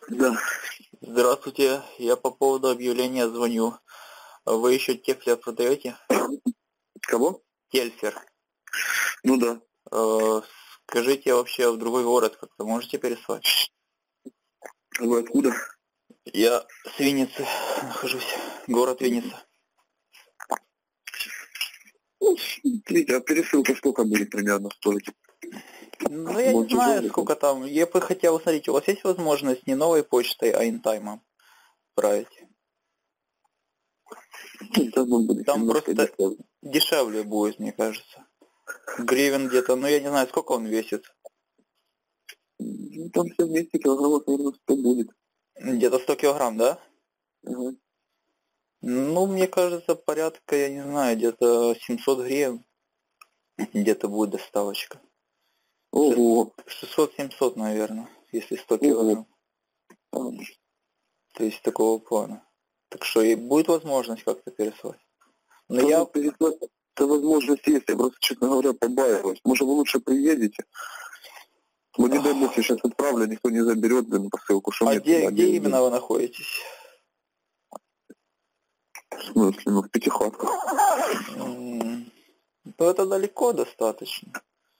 Да. Здравствуйте, я по поводу объявления звоню. Вы еще Тельфер продаете? Кого? Тельфер. Ну да. Скажите, вообще в другой город как-то можете переслать? Вы откуда? Я с Винницы нахожусь, город Винница. Смотрите, а пересылка сколько будет примерно стоить? Ну, я не знаю, сколько там. Я бы хотел, смотрите, у вас есть возможность не новой почтой, а интаймом отправить? Там просто дешевле будет, мне кажется. Гривен где-то, ну я не знаю, сколько он весит. Ну, там все вместе килограммов, наверное, 100 будет. Где-то 100 килограмм, да? Ага. Ну, мне кажется, порядка, я не знаю, где-то 700 гривен. Где-то будет доставочка. Ого. 600-700, наверное, если 100 килограмм. Ого. То есть такого плана. Так что и будет возможность как-то переслать. Но там я... переслать, это возможность есть, я просто, честно говоря, побаиваюсь. Может, вы лучше приедете? Вот не дай бог, я сейчас отправлю, никто не заберет, блин, посылку. Что мне где делать? именно вы находитесь? В смысле? Ну, в Пятихатках. Ну, это далеко достаточно.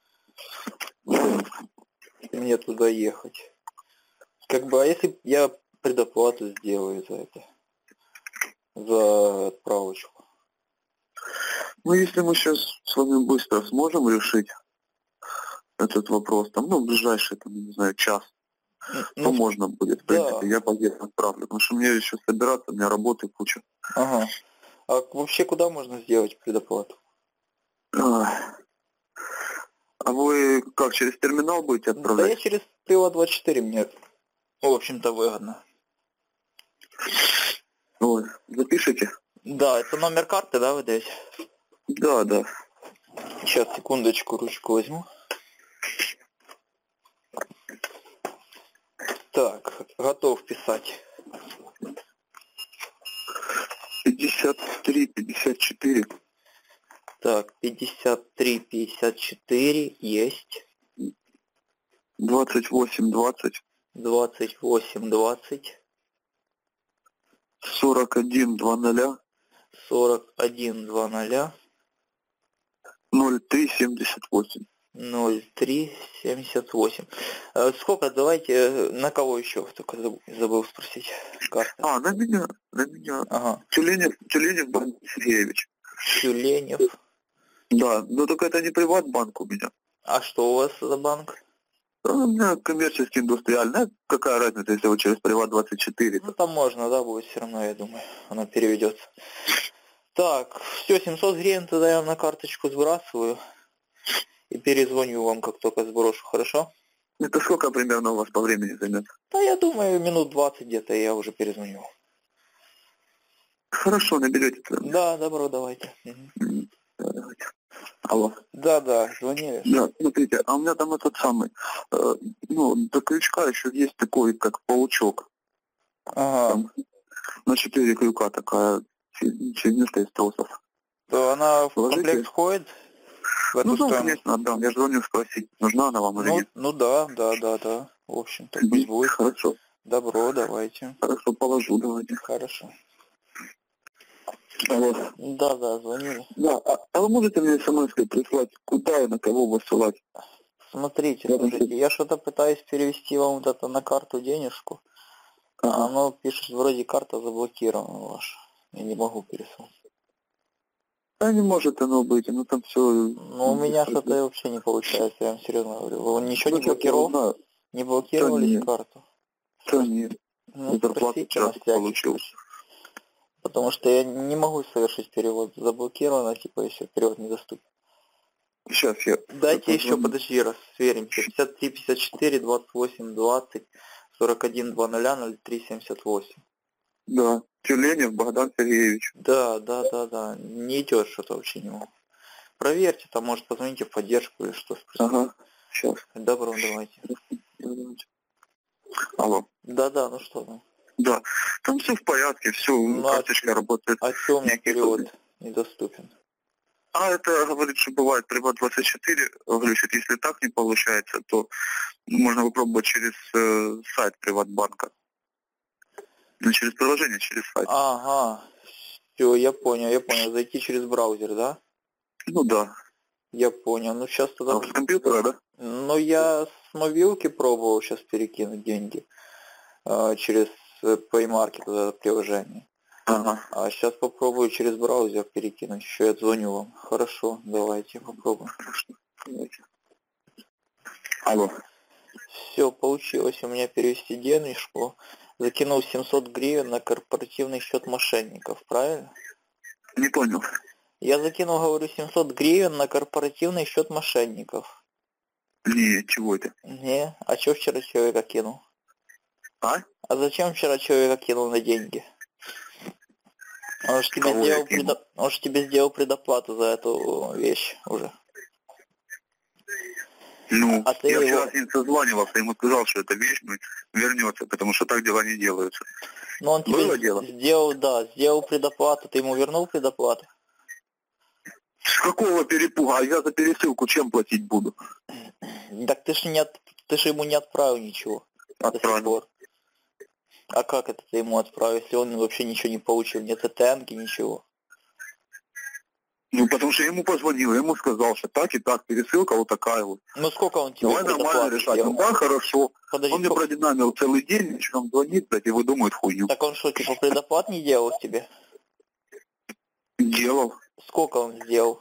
Мне туда ехать. Как бы, а если я предоплату сделаю за это? За отправочку? Ну, если мы сейчас с вами быстро сможем решить этот вопрос, там, ну, в ближайший, там, не знаю, час, то можно будет, в принципе, я поеду отправлю, потому что мне еще собираться, у меня работы куча. Ага. А вообще куда можно сделать предоплату? А вы как, через терминал будете отправлять? Да я через Приват24, мне, в общем-то, выгодно. Ой, запишите? Да, это номер карты, да, вы даете? Да, да. Сейчас, секундочку, ручку возьму. Так, готов писать. 53-54. Так, 53-54 есть. 28-20. 28-20. 41-00. 41-00. 03-78. 03-78. Сколько, давайте, на кого еще, только забыл спросить. Карта. На меня. Ага. Тюленев Богдан Сергеевич. Тюленев. Да, но только это не приватбанк у меня. А что у вас за банк? У меня коммерческий, индустриальный. Какая разница, если вы через Приват24? Ну, там можно, да, будет все равно, я думаю, оно переведется. Так, все, 700 гривен тогда я на карточку сбрасываю и перезвоню вам, как только сброшу, хорошо? Это сколько примерно у вас по времени займет? Да, я думаю, минут 20 где-то, и я уже перезвоню. Хорошо, наберете. Да, добро, давайте. Давайте. Алло. Да, звонили. Да, смотрите, а у меня там этот самый, до крючка еще есть такой, как паучок. Ага. Там на 4 крюка такая фигнюшка из тросов. То она в комплект входит? Конечно, отдам. Я же звоню спросить, нужна она вам или нет. Ну да. В общем-то, пусть будет. Хорошо. Добро, давайте. Хорошо, положу, давайте. Хорошо. Алло. Да, звонили. Да, а вы можете мне смс-кой прислать, куда и на кого высылать? Смотрите, я что-то пытаюсь перевести вам вот это на карту денежку, а оно пишет, вроде карта заблокирована ваша. Я не могу пересылать. Да не может оно быть, там все... Ну, у меня что-то вообще не получается, я вам серьезно говорю. Вы ничего не блокировали? Не блокировали карту? Да нет. Ну, спросите на всякий. Потому что я не могу совершить перевод. Заблокировано, типа, еще перевод недоступен. Сейчас я... Дайте еще, подожди, раз, сверимся. 53, 54, 28, 20, 41, 20, 03, 78. Да, Тюленев Богдан Сергеевич. Да. Не идет что-то вообще не могу. Проверьте, там, может, позвоните в поддержку или что спросите. Ага, сейчас. Добро, давайте. Алло. Да, ну что там? Да, там все в порядке, все, карточка работает. А что у меня перевод недоступен? Это, говорит, что бывает Приват24, глючит, если так не получается, то можно попробовать через сайт Приватбанка. Ну, через приложение, через сайт. Ага, все, я понял. Зайти через браузер, да? Ну да. Я понял. Ну сейчас тогда... А с компьютера, да? Ну я с мобилки пробовал сейчас перекинуть деньги через Play Market, это приложение. Ага. А сейчас попробую через браузер перекинуть. Еще я звоню вам. Хорошо, давайте попробуем. Хорошо. Давайте. Алло. Все, получилось у меня перевести денежку. Закинул 700 гривен на корпоративный счет мошенников, правильно? Не понял. Я закинул, говорю, 700 гривен на корпоративный счет мошенников. Не, чего это? Не, а что вчера человека кинул? А? А зачем вчера человека кинул на деньги? Он же тебе сделал предоплату за эту вещь уже. Ну, а ты я его... вчера с ним созванивался, ему сказал, что эта вещь вернется, потому что так дела не делаются. Но он тебе сделал предоплату, ты ему вернул предоплату? С какого перепуга? А я за пересылку чем платить буду? Так ты ж ему не отправил ничего. Отправил. А как это ты ему отправил, если он вообще ничего не получил, ни ТТНки, ничего? Ну, потому что я ему позвонил, я ему сказал, что так и так, пересылка вот такая вот. Ну, сколько он тебе предоплату нормально решать. Ну, да, хорошо. Подожди, он мне продинамил целый день, вечером звонит, блядь, и выдумывает хуйню. Так он что, типа предоплат не делал тебе? Делал. Сколько он сделал?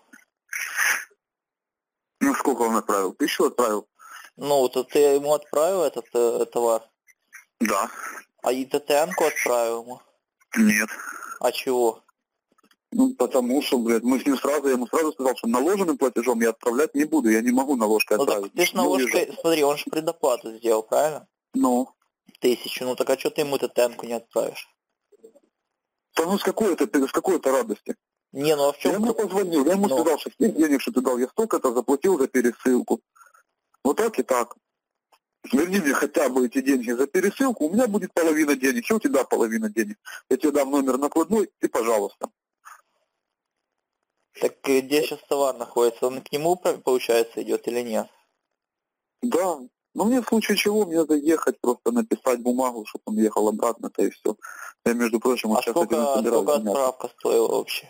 Ну, сколько он отправил? 1000 отправил. Ну, то ты ему отправил этот товар? Да. А и ТТНку отправил ему? Нет. А чего? Ну, потому что, блядь, я ему сразу сказал, что наложенным платежом я отправлять не буду, я не могу наложкой отправить. Ну, так ты ж наложкой, смотри, он же предоплату сделал, правильно? Ну. 1000, ну так а что ты ему ТТНку не отправишь? Да ну с какой-то радости. Не, ну а в чем... Я ему позвонил, я ему сказал, что тех денег, что ты дал, я столько-то заплатил за пересылку. Вот так и так. Верни мне хотя бы эти деньги за пересылку, у меня будет половина денег, что у тебя половина денег? Я тебе дам номер накладной, и пожалуйста. Так где сейчас товар находится? Он к нему, получается, идет или нет? Да. Но мне в случае чего, мне заехать, просто написать бумагу, чтобы он ехал обратно-то и все. Я, между прочим, вот сейчас сколько отправка стоила вообще?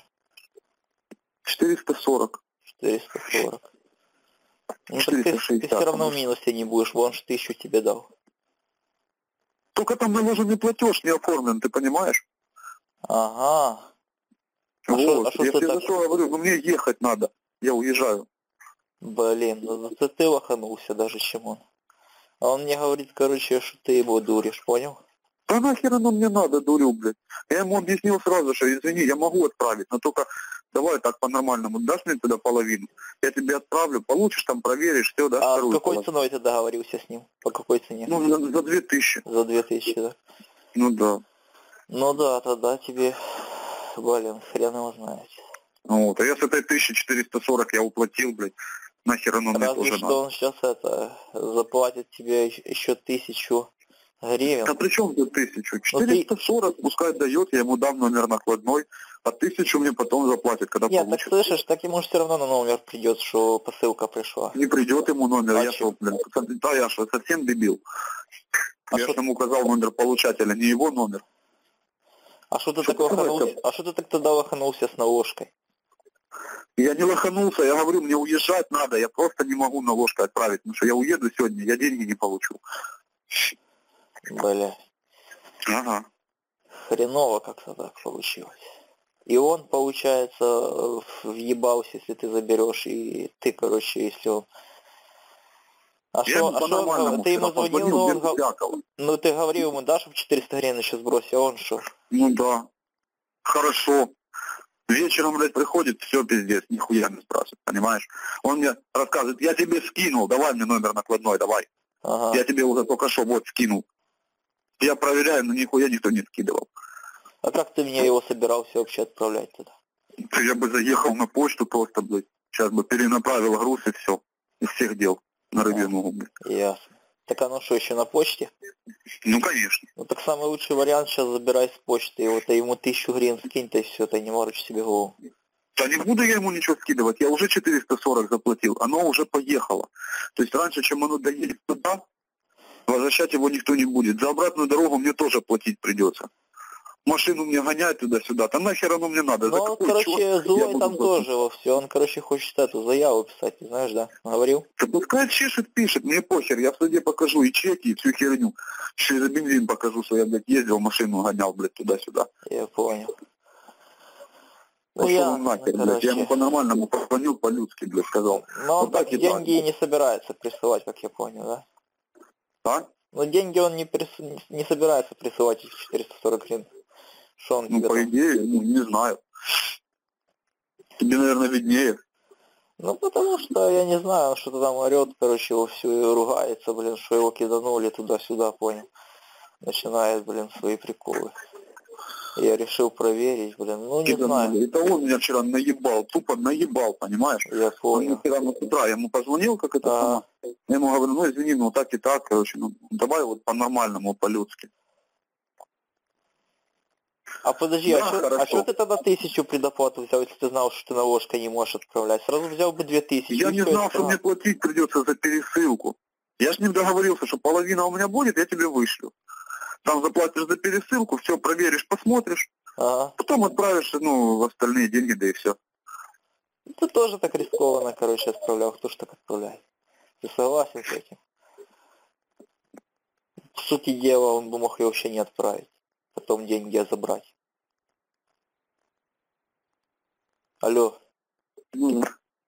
440. 440. Ну 460, так ты все равно в минусе не будешь, вон же 1000 тебе дал. Только там наложенный платеж не оформлен, ты понимаешь? Ага. Вот, я тебе за что говорю, ну мне ехать надо, я уезжаю. Блин, ну ты лоханулся даже, чем он. А он мне говорит, короче, что ты его дуришь, понял? Да нахер оно мне надо, дурю, блядь. Я ему объяснил сразу, что извини, я могу отправить, но только давай так по-нормальному, дашь мне туда половину, я тебе отправлю, получишь там, проверишь, все, да? А с какой ценой ты договорился с ним? По какой цене? Ну, за 2000. За 2000, да? Ну да. Ну да, тогда тебе, блин, хрен его знает. Вот, а я с этой 1440 я уплатил, блядь, нахер оно мне тоже надо. надо. Он сейчас заплатит тебе еще 1000 гривен. А при чем тут 1000? 440 пускай дает, я ему дам номер накладной, а 1000 мне потом заплатит, когда Нет, получит. так слышишь, так ему же все равно на номер придет, что посылка пришла. Не придет ему номер, я что, блин, да я что, совсем дебил. Я же ему указал номер получателя, не его номер. А что ты так лоханулся? А что ты так тогда лоханулся с наложкой? Я не лоханулся, я говорю, мне уезжать надо, я просто не могу наложкой отправить, потому что я уеду сегодня, я деньги не получу. Бля. Ага. Хреново как-то так получилось. И он, получается, въебался, если ты заберешь, и ты, короче, если он... Ты ему звонил, ну ты говорил ему, да, чтобы 400 гривен еще сбросил, а он что? Ну да. Хорошо. Вечером, блядь, приходит, все пиздец, нихуя не спрашивает, понимаешь? Он мне рассказывает, я тебе скинул, давай мне номер накладной, давай. Ага. Я тебе уже только что вот скинул. Я проверяю, но нихуя никто не скидывал. А как ты мне его собирался вообще отправлять тогда? Я бы заехал на почту просто, блядь. Сейчас бы перенаправил груз и все. Из всех дел. На рыбью ногу, блядь. Ясно. Так оно что, еще на почте? Ну, конечно. Ну, так самый лучший вариант сейчас забирай с почты. И вот ему 1000 гривен скинь-то и все, ты не морочь себе голову. Да не буду я ему ничего скидывать. Я уже 440 заплатил. Оно уже поехало. То есть раньше, чем оно доедет туда, возвращать его никто не будет. За обратную дорогу мне тоже платить придется. машину мне гонять туда-сюда, там нахер оно мне надо. Ну, он, короче, злой там тоже во все. Он, короче, хочет эту заяву писать, ты знаешь, да? Говорил? Да пускай чешет, пишет, мне похер, я в суде покажу и чеки, и всю херню. Еще и за бензин покажу, что я, блядь, ездил, машину гонял, блядь, туда-сюда. Я понял. Ну, я, нахер, блядь, я ему по-нормальному позвонил, по-людски, блядь, сказал. Но он вот так деньги не собирается присылать, как я понял, да? А? Но деньги он не собирается присылать, эти 440 гривен. Что он ну, тебе по там? идее, ну, не знаю. Тебе, наверное, виднее. Ну, потому что, я не знаю, он что-то там орет, короче, вовсю и ругается, блин, что его киданули туда-сюда, понял. Начинает, блин, свои приколы. Я решил проверить, блин, ну не знаю. Это он меня вчера наебал, тупо наебал, понимаешь? Я понял. Он мне вчера с утра, я ему позвонил, как это само. Я ему говорю, ну извини, ну так и так, короче, ну давай вот по-нормальному, по-людски. А подожди, да, а что ты тогда 1000 предоплату взял, если ты знал, что ты на ложкой не можешь отправлять? Сразу взял бы 2000. Я не знал, что мне платить придется за пересылку. Я с ним договорился, что половина у меня будет, я тебе вышлю. Там заплатишь за пересылку, все проверишь, посмотришь. Ага. Потом отправишь, ну, в остальные деньги, да и все. Ты тоже так рискованно, короче, отправлял. Кто ж так отправляет? Ты согласен с этим? По сути дела, он бы мог ее вообще не отправить. Потом деньги забрать. Алло. Ну,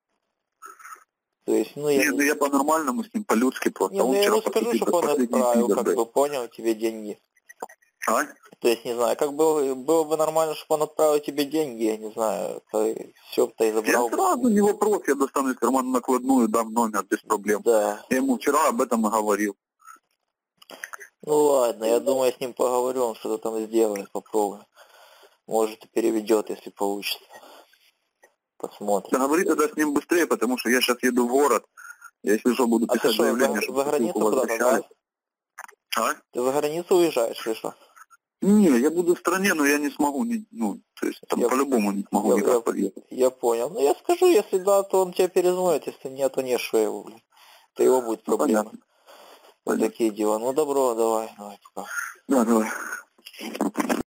То есть, ну я... я по-нормальному с ним, по-людски просто. Не, ну я ему скажу, чтобы он отправил, как бы, понял, тебе деньги. А? То есть, не знаю, как было бы нормально, чтобы он отправил тебе деньги, я не знаю, все ты и забрал. Я сразу, не вопрос, я достану из кармана накладную, дам номер, без проблем. Да. Я ему вчера об этом и говорил. Ну ладно, я думаю, я с ним поговорю, он что-то там сделает, попробую. Может и переведет, если получится. Посмотрим. Да говори тогда с ним быстрее, потому что я сейчас еду в город. Я, если что, буду писать заявление, за границу куда-то, да? А? Ты за границу уезжаешь или что? Не, я буду в стране, но я не смогу, ну, то есть там по-любому не смогу никак подъехать. Я понял. Ну я скажу, если да, то он тебя перезвонит, если нет, то не что его, блин. То его будет проблема. Вот такие дела. Ну добро, давай пока. Да, давай.